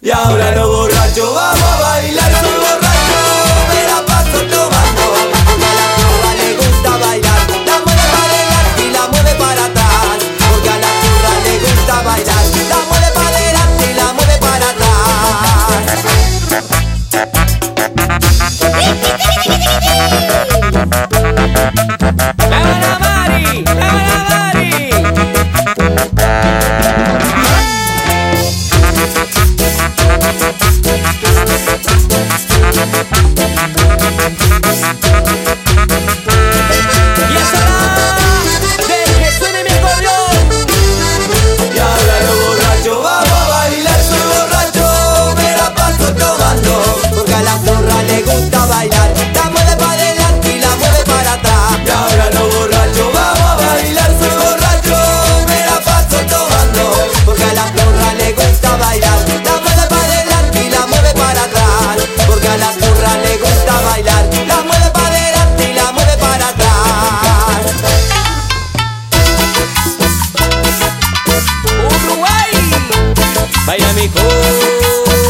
Y ahora los borrachos vamos a bailar, soy borracho, me la paso tomando. Porque a la turra le gusta bailar, la mueve para adelante y la mueve para atrás. Porque a la turra le gusta bailar, la mueve para adelante y la mueve para atrás. ¡La Mari! ¡La Mari! Y es hora de que suene mi acordeón. Y ahora los borrachos vamos a bailar, soy borracho, me la paso tomando. Porque a la zorra le gusta bailar, la mueve para adelante y la mueve para atrás. Y ahora los borrachos vamos a bailar, soy borracho, me la paso tomando. Porque a la zorra le gusta bailar, la mueve para adelante y la mueve para atrás. Porque a la zorra le gusta bailar, la mueve para adelante y la mueve para atrás. Uruguay, baila mi